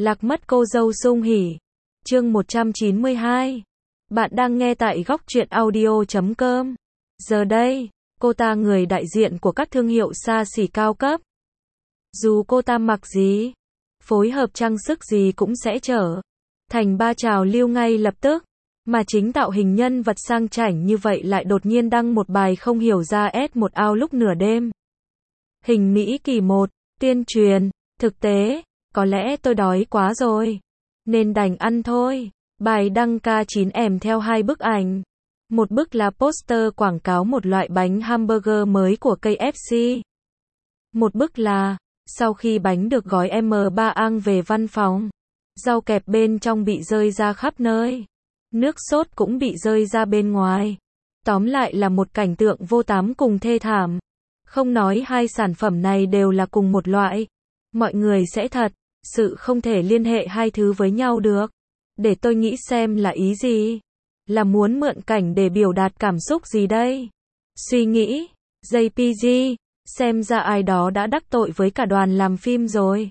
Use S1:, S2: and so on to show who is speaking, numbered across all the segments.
S1: Lạc mất cô dâu Sung Hỉ. Chương 192. Bạn đang nghe tại góc truyện audio.com. Giờ đây, cô ta người đại diện của các thương hiệu xa xỉ cao cấp. Dù cô ta mặc gì, phối hợp trang sức gì cũng sẽ trở thành ba trào lưu ngay lập tức. Mà chính tạo hình nhân vật sang chảnh như vậy lại đột nhiên đăng một bài không hiểu ra S1 ao lúc nửa đêm. Hình Mỹ kỳ 1, tuyên truyền, thực tế, có lẽ tôi đói quá rồi, nên đành ăn thôi. Bài đăng K9 ẻm theo hai bức ảnh. Một bức là poster quảng cáo một loại bánh hamburger mới của KFC. Một bức là, sau khi bánh được gói M3 ang về văn phòng, rau kẹp bên trong bị rơi ra khắp nơi. Nước sốt cũng bị rơi ra bên ngoài. Tóm lại là một cảnh tượng vô tám cùng thê thảm. Không nói hai sản phẩm này đều là cùng một loại. Mọi người sẽ thật sự không thể liên hệ hai thứ với nhau được. Để tôi nghĩ xem là ý gì? Là muốn mượn cảnh để biểu đạt cảm xúc gì đây? Suy nghĩ, JPG, xem ra ai đó đã đắc tội với cả đoàn làm phim rồi.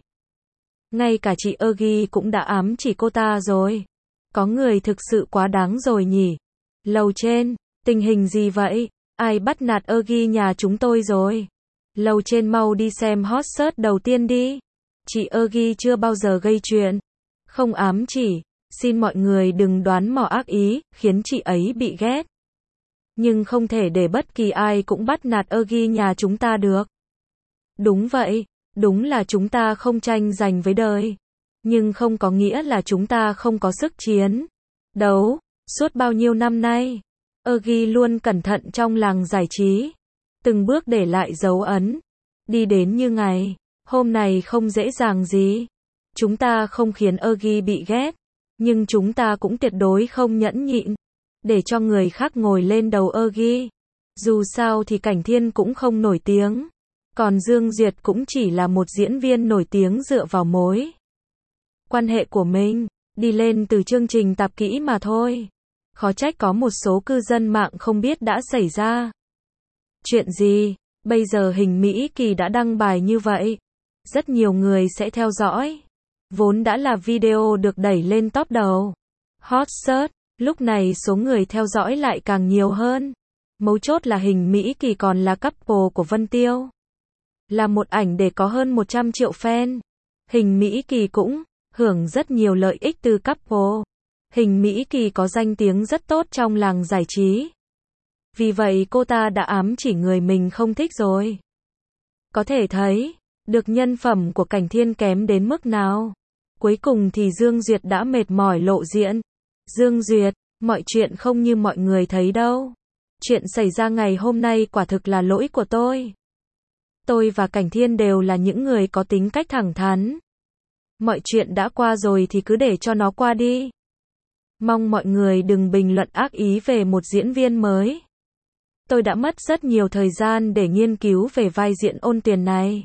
S1: Ngay cả chị Euggie cũng đã ám chỉ cô ta rồi. Có người thực sự quá đáng rồi nhỉ? Lầu trên, tình hình gì vậy? Ai bắt nạt Euggie nhà chúng tôi rồi? Lầu trên mau đi xem hot search đầu tiên đi. Chị Euggie chưa bao giờ gây chuyện. Không ám chỉ. Xin mọi người đừng đoán mò ác ý, khiến chị ấy bị ghét. Nhưng không thể để bất kỳ ai cũng bắt nạt Euggie nhà chúng ta được. Đúng vậy, đúng là chúng ta không tranh giành với đời. Nhưng không có nghĩa là chúng ta không có sức chiến đấu. Suốt bao nhiêu năm nay, Euggie luôn cẩn thận trong làng giải trí. Từng bước để lại dấu ấn. Đi đến như ngày hôm này không dễ dàng gì. Chúng ta không khiến Euggie bị ghét. Nhưng chúng ta cũng tuyệt đối không nhẫn nhịn để cho người khác ngồi lên đầu Euggie. Dù sao thì Cảnh Thiên cũng không nổi tiếng. Còn Dương Duyệt cũng chỉ là một diễn viên nổi tiếng dựa vào mối quan hệ của mình, đi lên từ chương trình tạp kỹ mà thôi. Khó trách có một số cư dân mạng không biết đã xảy ra chuyện gì. Bây giờ Hình Mỹ Kỳ đã đăng bài như vậy, rất nhiều người sẽ theo dõi. Vốn đã là video được đẩy lên top đầu hot search, lúc này số người theo dõi lại càng nhiều hơn. Mấu chốt là Hình Mỹ Kỳ còn là couple của Vân Tiêu. Là một ảnh để có hơn 100 triệu fan. Hình Mỹ Kỳ cũng hưởng rất nhiều lợi ích từ couple. Hình Mỹ Kỳ có danh tiếng rất tốt trong làng giải trí. Vì vậy cô ta đã ám chỉ người mình không thích rồi. Có thể thấy được nhân phẩm của Cảnh Thiên kém đến mức nào. Cuối cùng thì Dương Duyệt đã mệt mỏi lộ diện. Dương Duyệt, mọi chuyện không như mọi người thấy đâu. Chuyện xảy ra ngày hôm nay quả thực là lỗi của tôi. Tôi và Cảnh Thiên đều là những người có tính cách thẳng thắn. Mọi chuyện đã qua rồi thì cứ để cho nó qua đi. Mong mọi người đừng bình luận ác ý về một diễn viên mới. Tôi đã mất rất nhiều thời gian để nghiên cứu về vai diễn Ôn Tuyền này.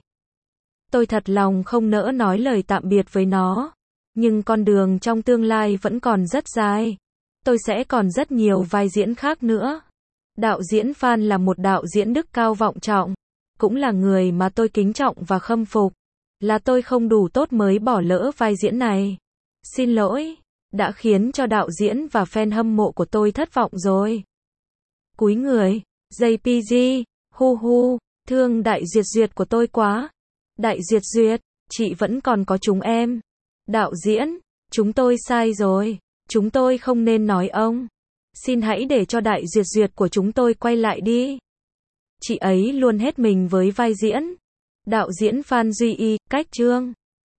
S1: Tôi thật lòng không nỡ nói lời tạm biệt với nó. Nhưng con đường trong tương lai vẫn còn rất dài. Tôi sẽ còn rất nhiều vai diễn khác nữa. Đạo diễn Phan là một đạo diễn đức cao vọng trọng. Cũng là người mà tôi kính trọng và khâm phục. Là tôi không đủ tốt mới bỏ lỡ vai diễn này. Xin lỗi, đã khiến cho đạo diễn và fan hâm mộ của tôi thất vọng rồi. Cúi người, JPG, hu hu, thương Đại Duyệt Duyệt của tôi quá. Đại Duyệt Duyệt, chị vẫn còn có chúng em. Đạo diễn, chúng tôi sai rồi. Chúng tôi không nên nói ông. Xin hãy để cho Đại Duyệt Duyệt của chúng tôi quay lại đi. Chị ấy luôn hết mình với vai diễn. Đạo diễn Phan Duy Y, cách chương.